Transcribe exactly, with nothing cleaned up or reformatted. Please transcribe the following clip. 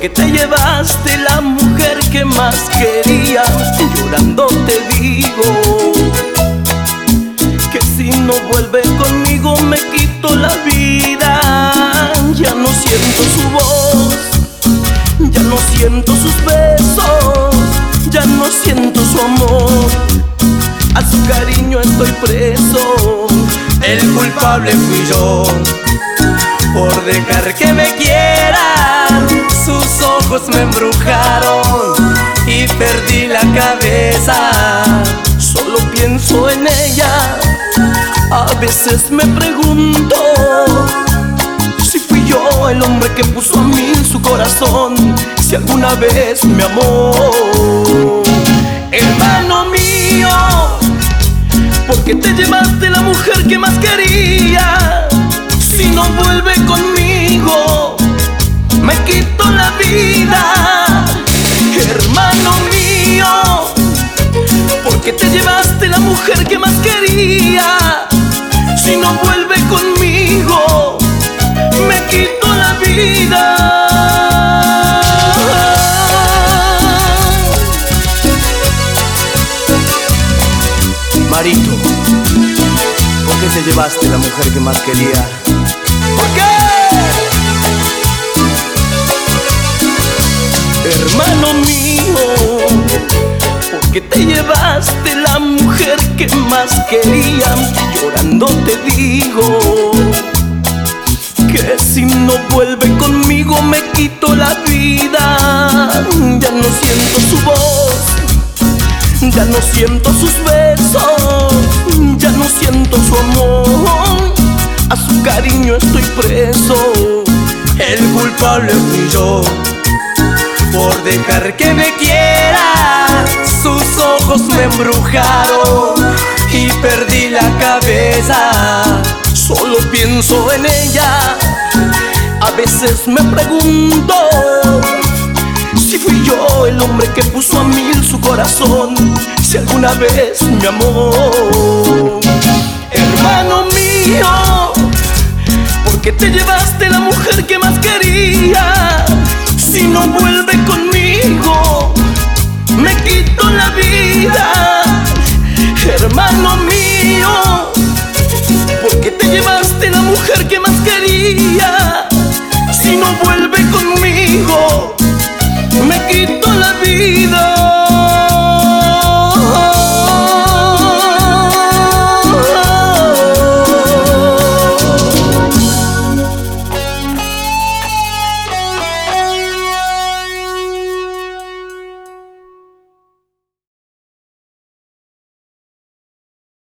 porque te llevaste la mujer que más quería. Llorando te digo que si no vuelve conmigo me quito la vida. Ya no siento su voz, ya no siento sus besos, ya no siento su amor. A su cariño estoy preso. El culpable fui yo por dejar que me quieran. Sus ojos me embrujaron y perdí la cabeza. Solo pienso en ella, a veces me pregunto si fui yo el hombre que puso a mil su corazón, si alguna vez me amó. Hermano mío, porque te llevaste la mujer que más quería. Si no vuelve conmigo, me quito la vida. Hermano mío, porque te llevaste la mujer que más quería. Si no vuelve conmigo, me quito la vida. Marito, ¿por qué te llevaste la mujer que más quería? ¿Por qué? Hermano mío, porque te llevaste la mujer que más quería. Llorando te digo que si no vuelve conmigo me quito la vida. Ya no siento su voz, ya no siento sus besos, ya no siento su amor. A su cariño estoy preso. El culpable fui yo por dejar que me quiera. Sus ojos me embrujaron y perdí la cabeza. Solo pienso en ella, a veces me pregunto si fui yo el hombre que puso a mil su corazón, si alguna vez me amó. Hermano mío, porque te llevaste la mujer que más quería. Si no vuelve conmigo, me quito la vida.